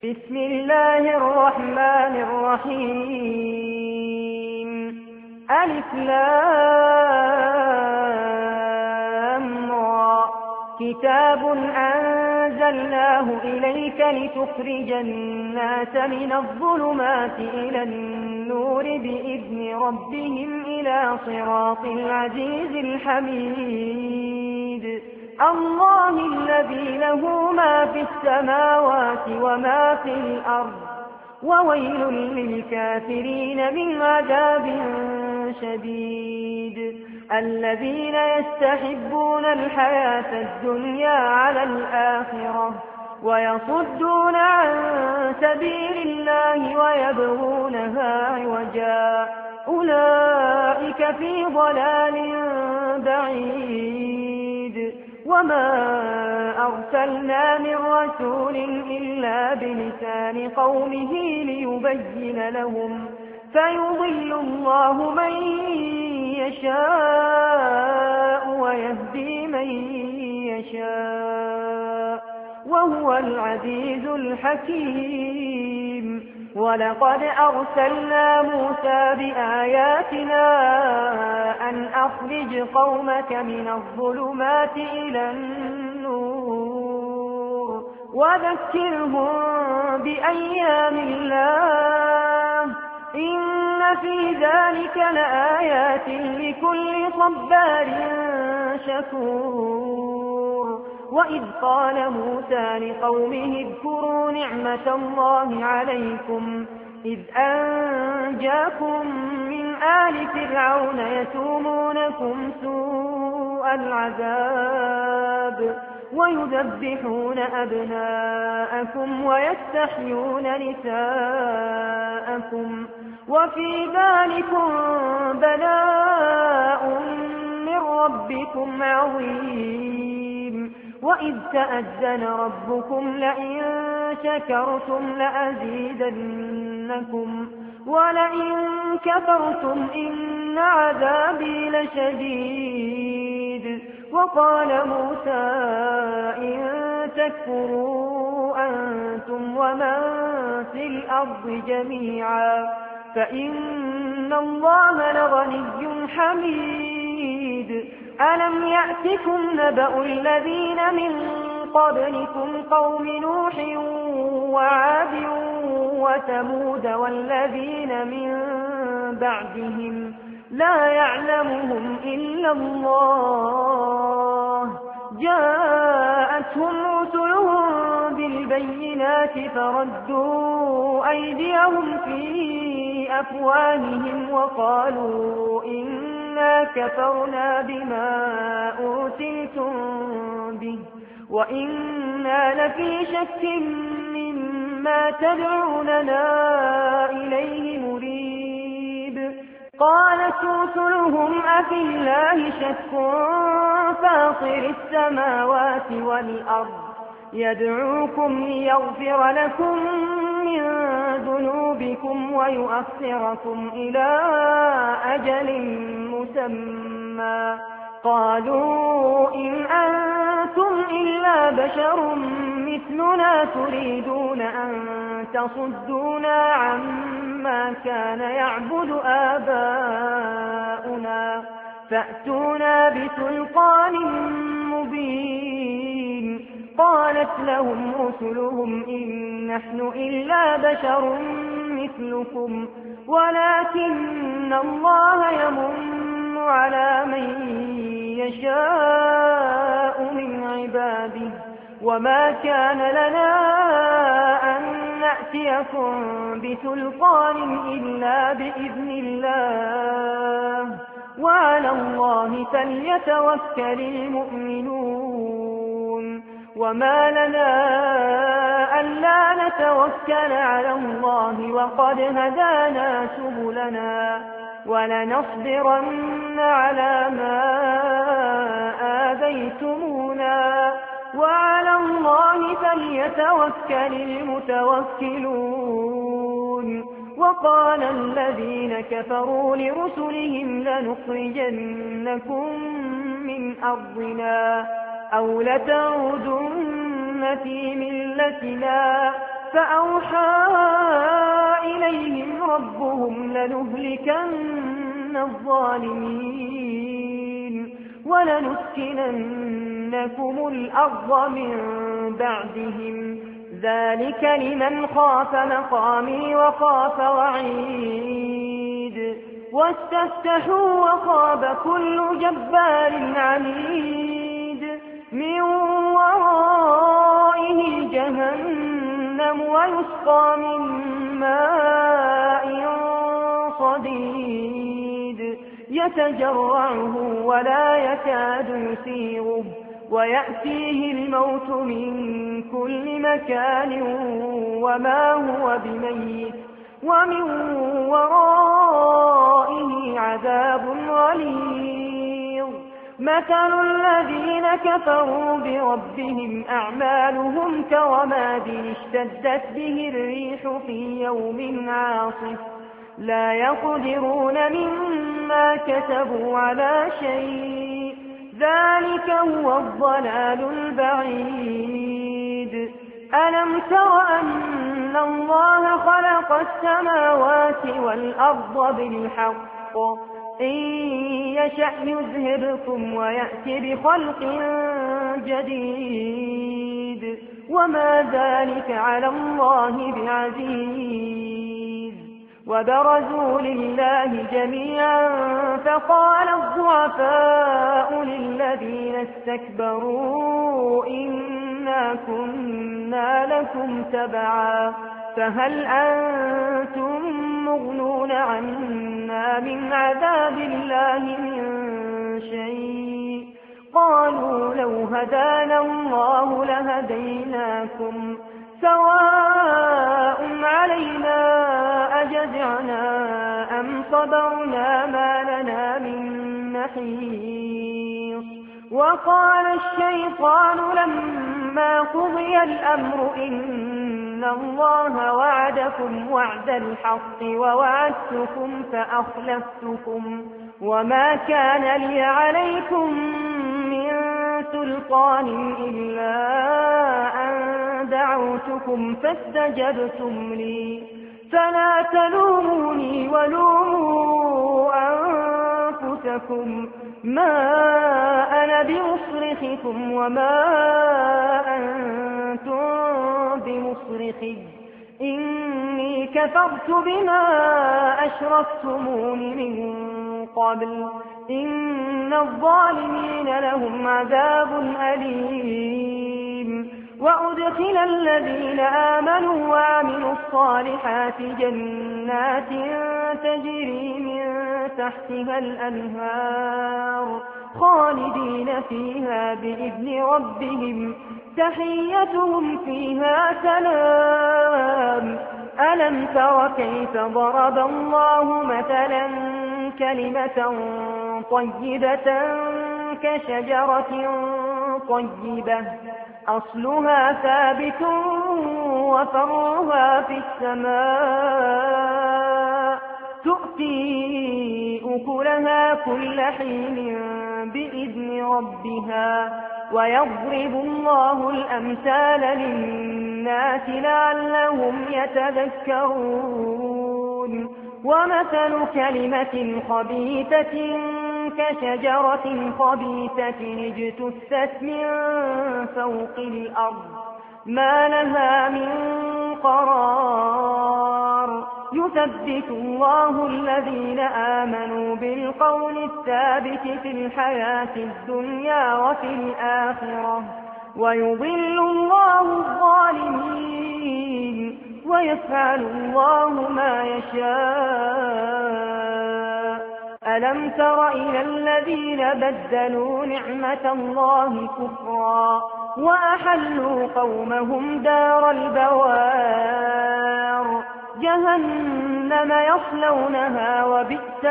بسم الله الرحمن الرحيم ألف لام را كتاب أنزلناه إليك لتخرج الناس من الظلمات إلى النور بإذن ربهم إلى صراط العزيز الحميد الله الذي له ما في السماوات وما في الأرض وويل للكافرين من عذاب شديد الذين يستحبون الحياة الدنيا على الآخرة ويصدون عن سبيل الله ويبغونها عوجا أولئك في ضلال بعيد وما أرسلنا من رسول إلا بلسان قومه ليبين لهم فيضل الله من يشاء ويهدي من يشاء وهو العزيز الحكيم ولقد أرسلنا موسى بآياتنا أن أخرج قومك من الظلمات إلى النور وذكرهم بأيام الله إن في ذلك لآيات لكل صبار شكور وإذ قال موسى لقومه اذكروا نعمة الله عليكم إذ أنجاكم من آل فرعون يسومونكم سوء العذاب ويذبحون أبناءكم ويستحيون نساءكم وفي ذلكم بلاء من ربكم عظيم وإذ تأذن ربكم لئن شكرتم لأزيدنكم ولئن كفرتم إن عذابي لشديد وقال موسى إن تكفروا أنتم ومن في الأرض جميعا فإن الله لغني حميد ألم يأتكم نبأ الذين من قبلكم قوم نوح وعاد وثمود والذين من بعدهم لا يعلمهم إلا الله جاءتهم رسلهم بالبينات فردوا أيديهم في أفواههم وقالوا إنا كفرنا بما أرسلتم به وإنا لفي شك مما تدعوننا إليه مريب قالت رسلهم أفي الله شك فاطر السماوات والأرض يدعوكم ليغفر لكم من ذنوبكم ويؤخركم إلى أجل مسمى قالوا إن أنتم إلا بشر مثلنا تريدون أن تصدونا عما كان يعبد آباؤنا فأتونا بسلطان مبين قالت لهم رسلهم إن نحن إلا بشر مثلكم ولكن الله يمن على من يشاء من عباده وما كان لنا أن نأتيكم بسلطان إلا بإذن الله وعلى الله فليتوكل المؤمنون وما لنا ألا نتوكل على الله وقد هدانا سبلنا ولنصبرن على ما آذيتمونا وعلى الله فليتوكل المتوكلون وقال الذين كفروا لرسلهم لنخرجنكم من أرضنا أو لتعودن في ملتنا فأوحى إليهم ربهم لنهلكن الظالمين ولنسكننكم الأرض من بعدهم ذلك لمن خاف مقامي وخاف وعيد واستفتحوا وخاب كل جبار عنيد من ورائه جهنم ويسقى من ماء صديد يتجرعه ولا يكاد يسيغه ويأتيه الموت من كل مكان وما هو بميت ومن ورائه عذاب غليظ مثل الذين كفروا بربهم أعمالهم كرماد اشتدت به الريح في يوم عاصف لا يقدرون مما كسبوا على شيء ذلك هو الضلال البعيد ألم تر أن الله خلق السماوات والأرض بالحق إن يشأ يذهبكم ويأتي بخلق جديد وما ذلك على الله بعزيز وبرزوا لله جميعا فقال الضعفاء للذين استكبروا إنا كنا لكم تبعا فهل أنتم مغنون عنا من عذاب الله من شيء قالوا لو هدانا الله لهديناكم سواء علينا أجزعنا أم صبرنا ما لنا من محيص وقال الشيطان لما قضي الأمر إن الله وعدكم وعد الحق ووعدتكم فأخلفتكم وما كان لي عليكم من سلطان إلا أن دعوتكم فاستجبتم لي فلا تلوموني ولوموا أنفسكم ما أنا بمصرخكم وما أنتم بمصرخي إني كفرت بما أشركتمون من قبل إن الظالمين لهم عذاب أليم وأدخل الذين آمنوا وعملوا الصالحات جنات تجري من تحتها الأنهار خالدين فيها بإذن ربهم تحيتهم فيها سلام ألم تر كيف ضرب الله مثلا كلمة طيبة كشجرة طيبة أصلها ثابت وفرعها في السماء تؤتي أكلها كل حين بإذن ربها ويضرب الله الأمثال للناس لعلهم يتذكرون ومثل كلمة خبيثة كشجرة خبيثة اجتثت من فوق الأرض ما لها من قرار يثبت الله الذين آمنوا بالقول الثابت في الحياة الدنيا وفي الآخرة ويضل الله الظالمين ويفعل الله ما يشاء ألم تر إلى الذين بدلوا نعمة الله كفرا وأحلوا قومهم دار البوار جهنم يصلونها وبئس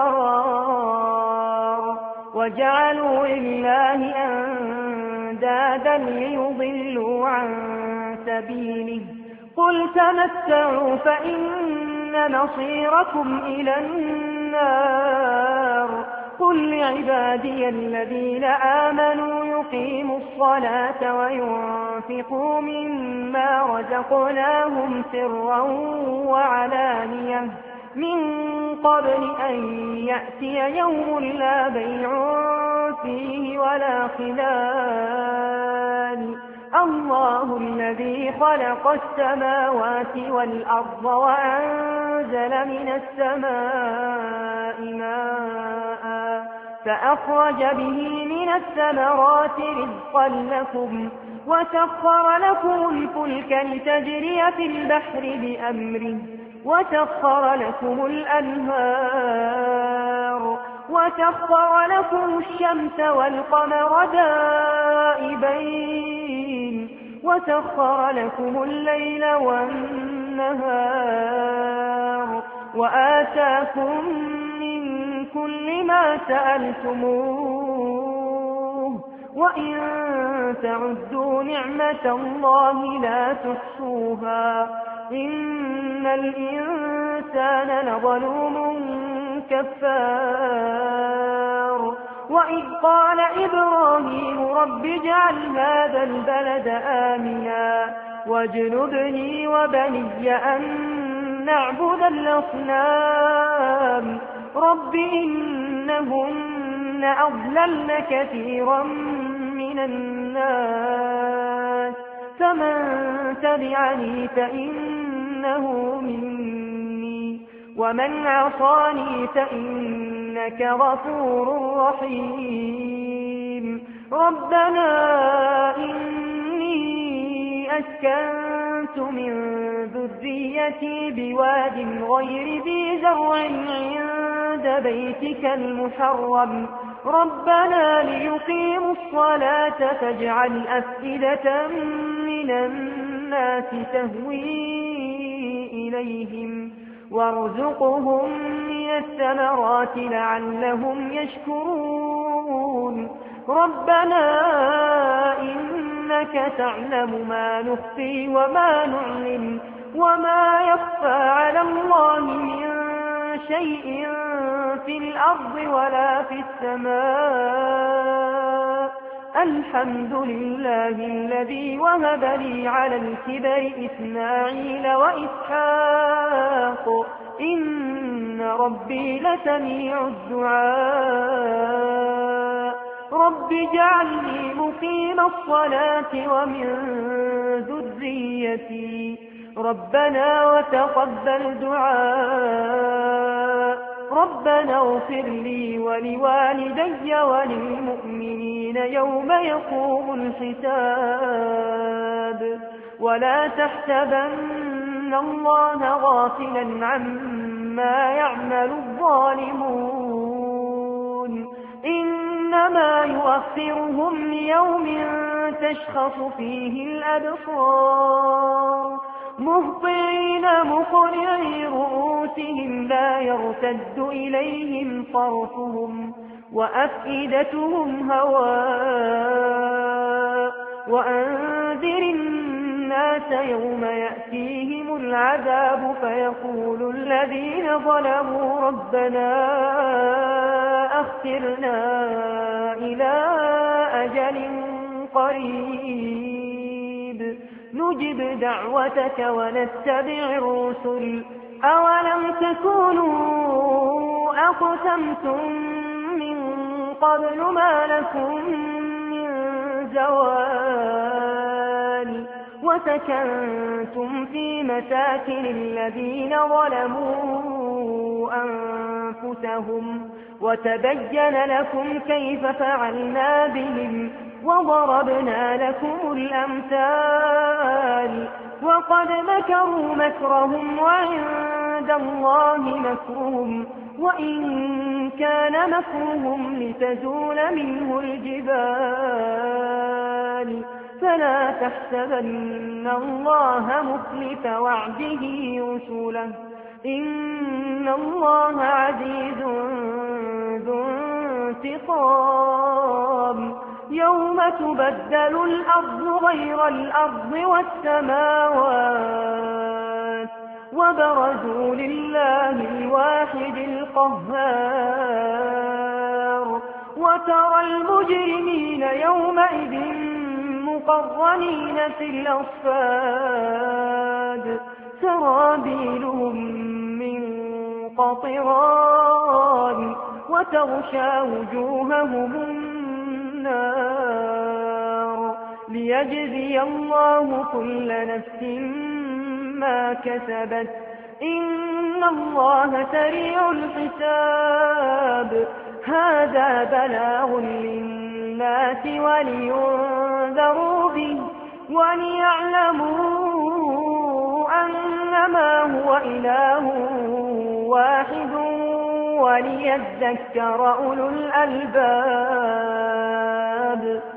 القرار وجعلوا لله أندادا ليضلوا عن سبيله قل تمتعوا فإن مصيركم إلى النار قل لعبادي الذين آمنوا يقيموا الصلاة وينفقوا مما رزقناهم سرا وعلانية من قبل أن يأتي يوم لا بيع فيه ولا خلال الله الذي خلق السماوات والأرض وأنزل من السماء ماء فأخرج به من الثمرات رزقا لكم وسخر لكم الفلك لتجري في البحر بأمره وسخر لكم الأنهار وسخر لكم الشمس والقمر دائبين وسخر لكم الليل والنهار وآتاكم من كل ما سألتموه وإن تعدوا نعمة الله لا تحصوها إن الإنسان لظلوم كفار وإذ قال إبراهيم رب اجعل هذا البلد آمنا واجنبني وبني أن نعبد الأصنام رب إنهن أضللن كثيرا من الناس فمن تبعني فإنه مني ومن عصاني فإنك غفور رحيم ربنا إني أسكنت من ذريتي بواد غير ذي زرع عند بيتك المحرم ربنا ليقيموا الصلاة فاجعل أفئدة من الناس تهوي إليهم وارزقهم من الثمرات لعلهم يشكرون ربنا إنك تعلم ما نخفي وما نعلن وما يخفى على الله من شيء في الأرض ولا في السماء الحمد لله الذي وهب لي على الكبر إسماعيل وإسحاق إن ربي لسميع الدعاء رب اجعلني مقيم الصلاة ومن ذريتي ربنا وتقبل دعاء ربنا اغفر لي ولوالدي وللمؤمنين يوم يقوم الحساب ولا تحسبن الله غافلا عما يعمل الظالمون إنما يؤخرهم ليوم تشخص فيه الأبصار مهطعين مقنعي رؤوسهم لا يرتد إليهم طرفهم وأفئدتهم هواء وأنذر الناس يوم يأتيهم العذاب فيقول الذين ظلموا ربنا أخرنا إلى أجل قريب نجب دعوتك ونتبع الرسل أولم تكونوا أقسمتم من قبل ما لكم من زوال وسكنتم في مساكن الذين ظلموا أنفسهم وتبين لكم كيف فعلنا بهم وضربنا لكم الأمثال وقد مكروا مكرهم وعند الله مكرهم وإن كان مكرهم لتزول منه الجبال فلا تحسبن الله مخلف وعده رسله إن الله عزيز ذو انتقام يوم تبدل الأرض غير الأرض والسماوات وبرزوا لله الواحد القهار وترى المجرمين يومئذ مقرنين في الأصفاد سرابيلهم من قطران وتغشى وجوههم النار ليجزي الله كل نفس ما كسبت إن الله سريع الحساب هذا بلاغ للناس ولينذروا به وليعلموا أنما هو إله واحد وليذكر أولو الألباب